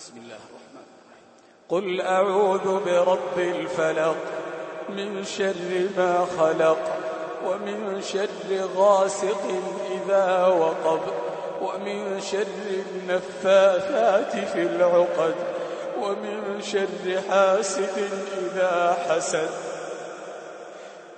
بسم الله الرحمن الرحيم. قل أعوذ برب الفلق من شر ما خلق ومن شر غاسق إذا وقب ومن شر النفاثات في العقد ومن شر حاسد إذا حسد